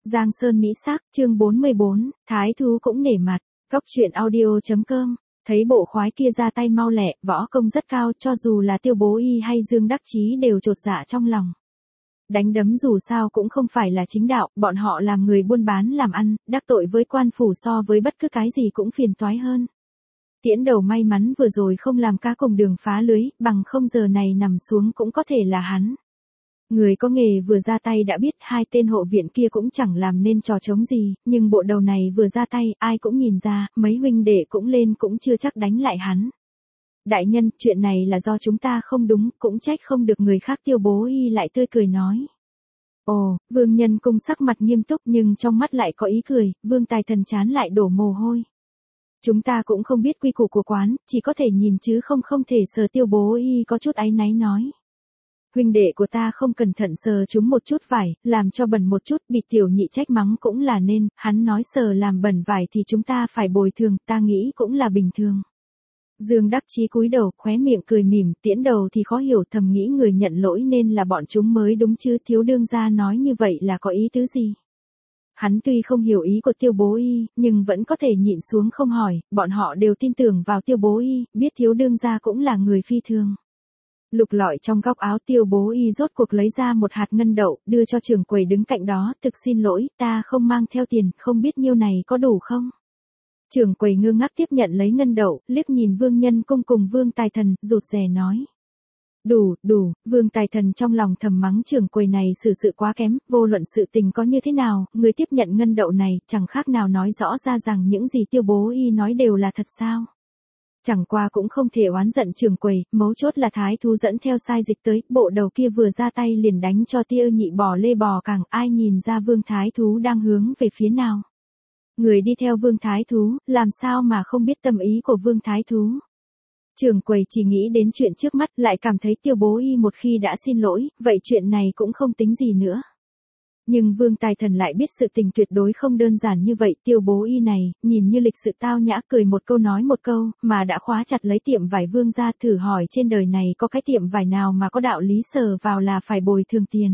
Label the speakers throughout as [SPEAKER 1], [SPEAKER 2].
[SPEAKER 1] Giang Sơn Mỹ Sắc, chương 44, Thái Thú cũng nể mặt, Cóc truyện audio.com, thấy bộ khoái kia ra tay mau lẹ, võ công rất cao, cho dù là Tiêu Bố Y hay Dương Đắc Chí đều chột dạ trong lòng. Đánh đấm dù sao cũng không phải là chính đạo, bọn họ làm người buôn bán làm ăn, đắc tội với quan phủ so với bất cứ cái gì cũng phiền toái hơn. Tiễn Đầu may mắn vừa rồi không làm cá cùng đường phá lưới, bằng không giờ này nằm xuống cũng có thể là hắn. Người có nghề vừa ra tay đã biết hai tên hộ viện kia cũng chẳng làm nên trò trống gì, nhưng bộ đầu này vừa ra tay, ai cũng nhìn ra, mấy huynh đệ cũng lên cũng chưa chắc đánh lại hắn. Đại nhân, chuyện này là do chúng ta không đúng, cũng trách không được người khác. Tiêu Bố Y lại tươi cười nói. Ồ, Vương Nhân Cung sắc mặt nghiêm túc nhưng trong mắt lại có ý cười, Vương Tài Thần chán lại đổ mồ hôi. Chúng ta cũng không biết quy củ của quán, chỉ có thể nhìn chứ không thể sờ. Tiêu Bố Y có chút áy náy nói. Huynh đệ của ta không cẩn thận sờ chúng một chút vải, làm cho bẩn một chút, bị tiểu nhị trách mắng cũng là nên, hắn nói sờ làm bẩn vải thì chúng ta phải bồi thường, ta nghĩ cũng là bình thường. Dương Đắc Chí cúi đầu, khóe miệng cười mỉm, Tiễn Đầu thì khó hiểu, thầm nghĩ người nhận lỗi nên là bọn chúng mới đúng chứ, thiếu đương gia nói như vậy là có ý tứ gì. Hắn tuy không hiểu ý của Tiêu Bố Y, nhưng vẫn có thể nhịn xuống không hỏi, bọn họ đều tin tưởng vào Tiêu Bố Y, biết thiếu đương gia cũng là người phi thường. Lục lọi trong góc áo Tiêu Bố Y rốt cuộc lấy ra một hạt ngân đậu, đưa cho trưởng quầy đứng cạnh đó, thực xin lỗi, ta không mang theo tiền, không biết nhiêu này có đủ không? Trưởng quầy ngơ ngác tiếp nhận lấy ngân đậu, liếc nhìn Vương Nhân Cung cùng Vương Tài Thần, rụt rè nói. Đủ, Vương Tài Thần trong lòng thầm mắng trưởng quầy này xử sự quá kém, vô luận sự tình có như thế nào, người tiếp nhận ngân đậu này, chẳng khác nào nói rõ ra rằng những gì Tiêu Bố Y nói đều là thật sao. Chẳng qua cũng không thể oán giận trưởng quầy, mấu chốt là Thái Thú dẫn theo sai dịch tới, bộ đầu kia vừa ra tay liền đánh cho Tiêu nhị bò lê bò càng, ai nhìn ra Vương Thái Thú đang hướng về phía nào. Người đi theo Vương Thái Thú, làm sao mà không biết tâm ý của Vương Thái Thú. Trưởng quầy chỉ nghĩ đến chuyện trước mắt, lại cảm thấy Tiêu Bố Y một khi đã xin lỗi, vậy chuyện này cũng không tính gì nữa. Nhưng Vương Tài Thần lại biết sự tình tuyệt đối không đơn giản như vậy. Tiêu Bố Y này, nhìn như lịch sự tao nhã, cười một câu nói một câu, mà đã khóa chặt lấy tiệm vải Vương ra. Thử hỏi trên đời này có cái tiệm vải nào mà có đạo lý sờ vào là phải bồi thường tiền.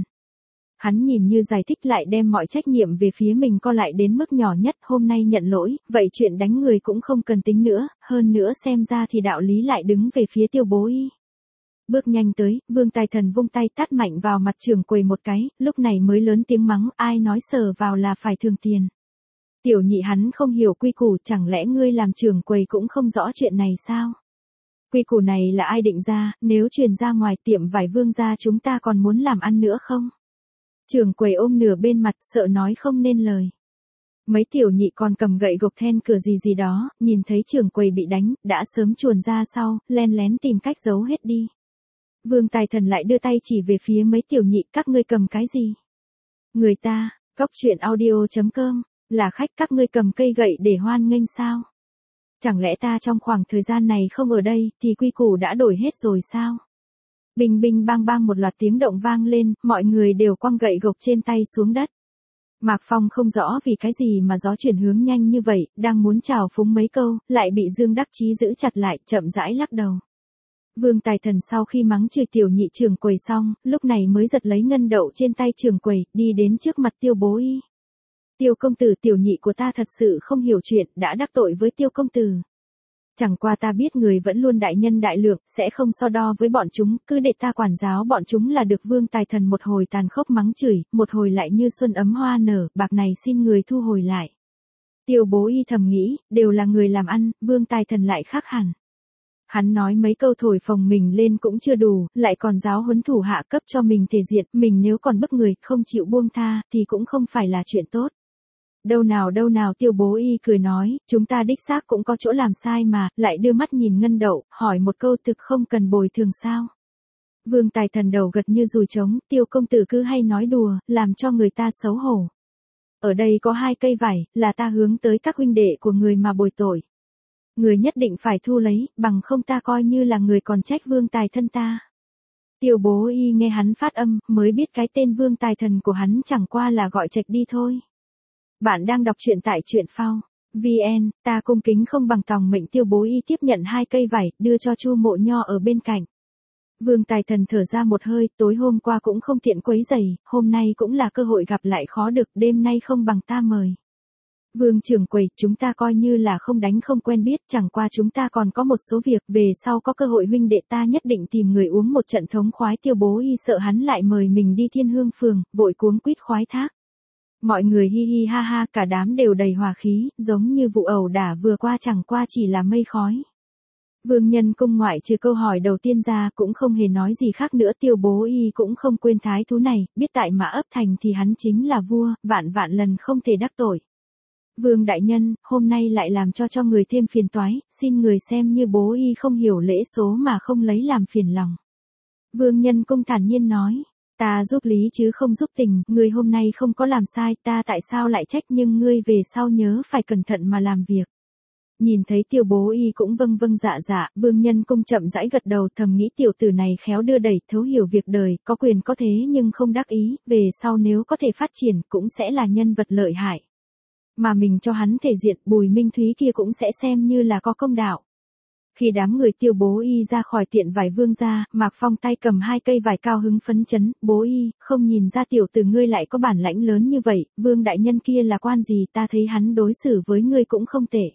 [SPEAKER 1] Hắn nhìn như giải thích lại đem mọi trách nhiệm về phía mình co lại đến mức nhỏ nhất. Hôm nay nhận lỗi, vậy chuyện đánh người cũng không cần tính nữa, hơn nữa xem ra thì đạo lý lại đứng về phía Tiêu Bố Y. Bước nhanh tới, Vương Tài Thần vung tay tát mạnh vào mặt trưởng quầy một cái, lúc này mới lớn tiếng mắng, ai nói sờ vào là phải thường tiền. Tiểu nhị hắn không hiểu quy củ, chẳng lẽ ngươi làm trưởng quầy cũng không rõ chuyện này sao? Quy củ này là ai định ra, nếu truyền ra ngoài tiệm vải Vương gia chúng ta còn muốn làm ăn nữa không? Trưởng quầy ôm nửa bên mặt, sợ nói không nên lời. Mấy tiểu nhị còn cầm gậy gộc then cửa gì đó, nhìn thấy trưởng quầy bị đánh, đã sớm chuồn ra sau, len lén tìm cách giấu hết đi. Vương Tài Thần lại đưa tay chỉ về phía mấy tiểu nhị, các ngươi cầm cái gì? Người ta, Cóc truyện audio.com, là khách, các ngươi cầm cây gậy để hoan nghênh sao? Chẳng lẽ ta trong khoảng thời gian này không ở đây, thì quy củ đã đổi hết rồi sao? Bình bình bang bang một loạt tiếng động vang lên, mọi người đều quăng gậy gộc trên tay xuống đất. Mạc Phong không rõ vì cái gì mà gió chuyển hướng nhanh như vậy, đang muốn chào phúng mấy câu, lại bị Dương Đắc Chí giữ chặt lại, chậm rãi lắc đầu. Vương Tài Thần sau khi mắng chửi tiểu nhị trưởng quầy xong, lúc này mới giật lấy ngân đậu trên tay trưởng quầy, đi đến trước mặt Tiêu Bố Y. Tiêu công tử, tiểu nhị của ta thật sự không hiểu chuyện, đã đắc tội với Tiêu công tử. Chẳng qua ta biết người vẫn luôn đại nhân đại lượng, sẽ không so đo với bọn chúng, cứ để ta quản giáo bọn chúng là được. Vương Tài Thần một hồi tàn khốc mắng chửi, một hồi lại như xuân ấm hoa nở, bạc này xin người thu hồi lại. Tiêu Bố Y thầm nghĩ, đều là người làm ăn, Vương Tài Thần lại khác hẳn. Hắn nói mấy câu thổi phồng mình lên cũng chưa đủ, lại còn giáo huấn thủ hạ cấp cho mình thể diện, mình nếu còn bức người, không chịu buông tha, thì cũng không phải là chuyện tốt. Đâu nào, Tiêu Bố Y cười nói, chúng ta đích xác cũng có chỗ làm sai mà, lại đưa mắt nhìn ngân đậu, hỏi một câu, thực không cần bồi thường sao? Vương Tài Thần đầu gật như dùi trống, Tiêu công tử cứ hay nói đùa, làm cho người ta xấu hổ. Ở đây có 2 cây vải, là ta hướng tới các huynh đệ của người mà bồi tội. Người nhất định phải thu lấy, bằng không ta coi như là người còn trách Vương Tài thân ta. Tiêu Bố Y nghe hắn phát âm, mới biết cái tên Vương Tài Thần của hắn chẳng qua là gọi chệch đi thôi. Bạn đang đọc truyện tại truyện phao VN, ta cung kính không bằng tòng mệnh. Tiêu Bố Y tiếp nhận 2 cây vải, đưa cho Chu Mộ Nho ở bên cạnh. Vương Tài Thần thở ra một hơi, tối hôm qua cũng không tiện quấy rầy, hôm nay cũng là cơ hội gặp lại khó được, đêm nay không bằng ta mời. Vương trưởng quầy, chúng ta coi như là không đánh không quen biết, chẳng qua chúng ta còn có một số việc, về sau có cơ hội huynh đệ ta nhất định tìm người uống một trận thống khoái. Tiêu Bố Y sợ hắn lại mời mình đi Thiên Hương Phường, vội cuống quýt khoái thác. Mọi người hi hi ha ha, cả đám đều đầy hòa khí, giống như vụ ẩu đả vừa qua chẳng qua chỉ là mây khói. Vương Nhân Cung ngoại trừ câu hỏi đầu tiên ra cũng không hề nói gì khác nữa. Tiêu Bố Y cũng không quên thái thú này, biết tại Mã Ấp Thành thì hắn chính là vua, vạn vạn lần không thể đắc tội. Vương đại nhân, hôm nay lại làm cho người thêm phiền toái, xin người xem như Bố Y không hiểu lễ số mà không lấy làm phiền lòng. Vương Nhân Cung thản nhiên nói, ta giúp lý chứ không giúp tình, ngươi hôm nay không có làm sai, ta tại sao lại trách, nhưng ngươi về sau nhớ phải cẩn thận mà làm việc. Nhìn thấy Tiêu Bố Y cũng vâng vâng dạ dạ, Vương Nhân Cung chậm rãi gật đầu, thầm nghĩ tiểu tử này khéo đưa đẩy, thấu hiểu việc đời, có quyền có thế nhưng không đắc ý, về sau nếu có thể phát triển cũng sẽ là nhân vật lợi hại. Mà mình cho hắn thể diện, Bùi Minh Thúy kia cũng sẽ xem như là có công đạo. Khi đám người Tiêu Bố Y ra khỏi tiện vải Vương gia, Mạc Phong tay cầm 2 cây vải cao hứng phấn chấn, Bố Y, không nhìn ra tiểu tử ngươi lại có bản lãnh lớn như vậy, Vương đại nhân kia là quan gì, ta thấy hắn đối xử với ngươi cũng không tệ.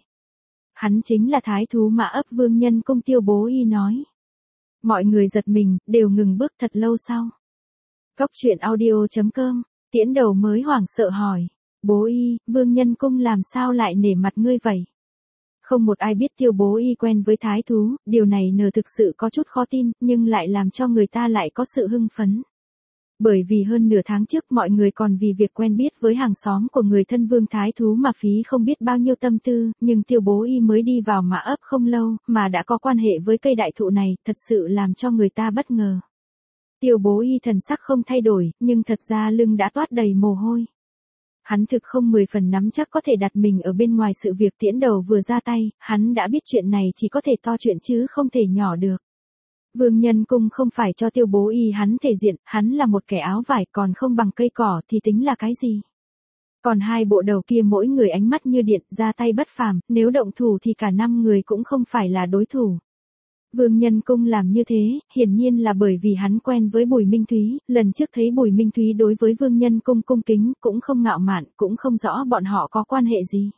[SPEAKER 1] Hắn chính là thái thú Mã Ấp Vương Nhân Cung. Tiêu Bố Y nói. Mọi người giật mình, đều ngừng bước thật lâu sau. Cốc truyện audio.com, Tiễn Đầu mới hoảng sợ hỏi. Bố Y, Vương Nhân Cung làm sao lại nể mặt ngươi vậy? Không một ai biết Tiêu Bố Y quen với thái thú, điều này thực sự có chút khó tin, nhưng lại làm cho người ta lại có sự hưng phấn. Bởi vì hơn nửa tháng trước mọi người còn vì việc quen biết với hàng xóm của người thân Vương thái thú mà phí không biết bao nhiêu tâm tư, nhưng Tiêu Bố Y mới đi vào Mã Ấp không lâu, mà đã có quan hệ với cây đại thụ này, thật sự làm cho người ta bất ngờ. Tiêu Bố Y thần sắc không thay đổi, nhưng thật ra lưng đã toát đầy mồ hôi. Hắn thực không 10 phần nắm chắc có thể đặt mình ở bên ngoài sự việc. Tiễn Đầu vừa ra tay, hắn đã biết chuyện này chỉ có thể to chuyện chứ không thể nhỏ được. Vương Nhân Cung không phải cho Tiêu Bố Y hắn thể diện, hắn là một kẻ áo vải, còn không bằng cây cỏ thì tính là cái gì. Còn 2 bộ đầu kia mỗi người ánh mắt như điện, ra tay bất phàm, nếu động thủ thì cả 5 người cũng không phải là đối thủ. Vương Nhân Cung làm như thế, hiển nhiên là bởi vì hắn quen với Bùi Minh Thúy, lần trước thấy Bùi Minh Thúy đối với Vương Nhân Cung cung kính, cũng không ngạo mạn, cũng không rõ bọn họ có quan hệ gì.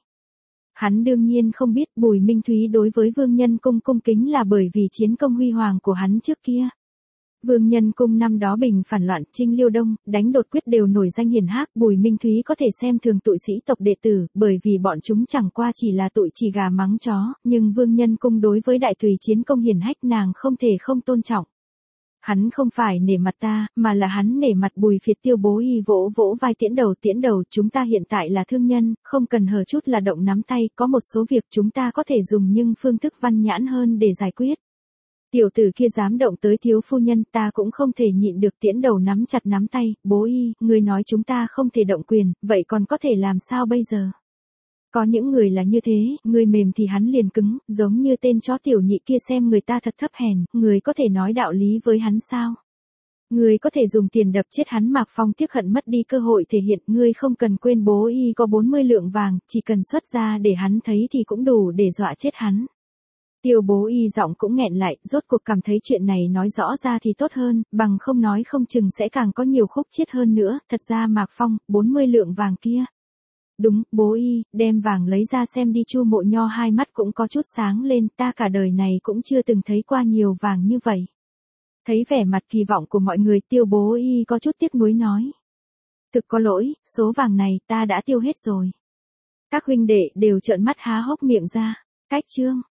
[SPEAKER 1] Hắn đương nhiên không biết Bùi Minh Thúy đối với Vương Nhân Cung cung kính là bởi vì chiến công huy hoàng của hắn trước kia. Vương Nhân Cung năm đó bình phản loạn, chinh Liêu Đông, đánh đột quyết đều nổi danh hiển hách. Bùi Minh Thúy có thể xem thường tụi sĩ tộc đệ tử, bởi vì bọn chúng chẳng qua chỉ là tụi chỉ gà mắng chó, nhưng Vương Nhân Cung đối với đại tùy chiến công hiển hách nàng không thể không tôn trọng. Hắn không phải nể mặt ta, mà là hắn nể mặt Bùi Phiệt. Tiêu Bố Y vỗ vỗ vai Tiễn Đầu, chúng ta hiện tại là thương nhân, không cần hờ chút là động nắm tay, có một số việc chúng ta có thể dùng nhưng phương thức văn nhãn hơn để giải quyết. Tiểu tử kia dám động tới thiếu phu nhân, ta cũng không thể nhịn được. Tiễn Đầu nắm chặt nắm tay, Bố Y, người nói chúng ta không thể động quyền, vậy còn có thể làm sao bây giờ? Có những người là như thế, người mềm thì hắn liền cứng, giống như tên chó tiểu nhị kia xem người ta thật thấp hèn, người có thể nói đạo lý với hắn sao? Người có thể dùng tiền đập chết hắn. Mạc Phong tiếc hận mất đi cơ hội thể hiện, ngươi không cần quên Bố Y có 40 lượng vàng, chỉ cần xuất ra để hắn thấy thì cũng đủ để dọa chết hắn. Tiêu Bố Y giọng cũng nghẹn lại, rốt cuộc cảm thấy chuyện này nói rõ ra thì tốt hơn, bằng không nói không chừng sẽ càng có nhiều khúc chiết hơn nữa. Thật ra Mạc Phong, 40 lượng vàng kia. Đúng, Bố Y, đem vàng lấy ra xem đi. Chu Mộ Nho hai mắt cũng có chút sáng lên, ta cả đời này cũng chưa từng thấy qua nhiều vàng như vậy. Thấy vẻ mặt kỳ vọng của mọi người, Tiêu Bố Y có chút tiếc nuối nói. Thực có lỗi, số vàng này ta đã tiêu hết rồi. Các huynh đệ đều trợn mắt há hốc miệng ra. Cách chương.